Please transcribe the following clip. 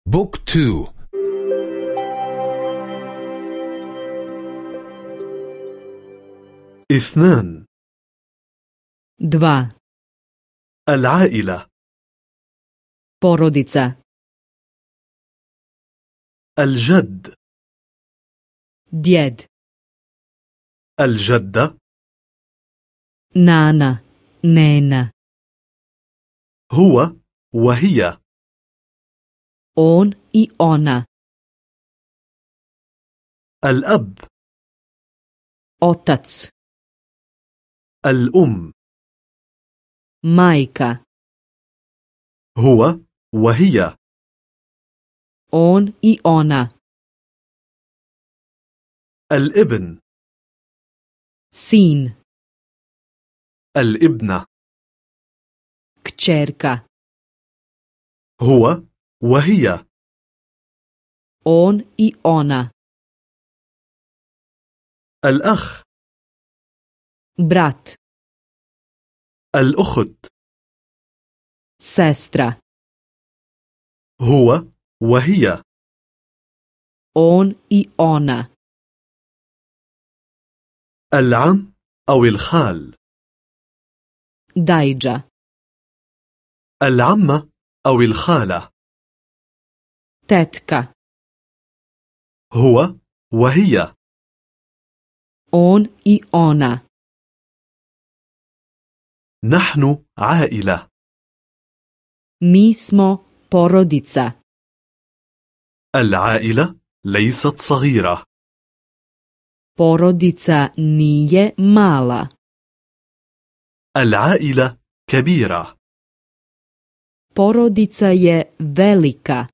بوك تو. اثنان. dva, العائلة. porodica, الجد. djed, الجدة. nana, nena, هو وهي. on I ona, الأب. otac, الأم. majka, هو وهي. on I ona, الابن. sin, الابنة. kćerka, هو وهي. on I ona, الأخ. brat, الأخت. sestra, هو وهي. on I ona, العم أو الخال. dajđa, العمة أو الخالة. tetka, هو وهي. on I ona, نحن عائلة. mi smo porodica, العائلة ليست صغيرة. porodica nije mala, العائلة كبيرة. porodica je velika.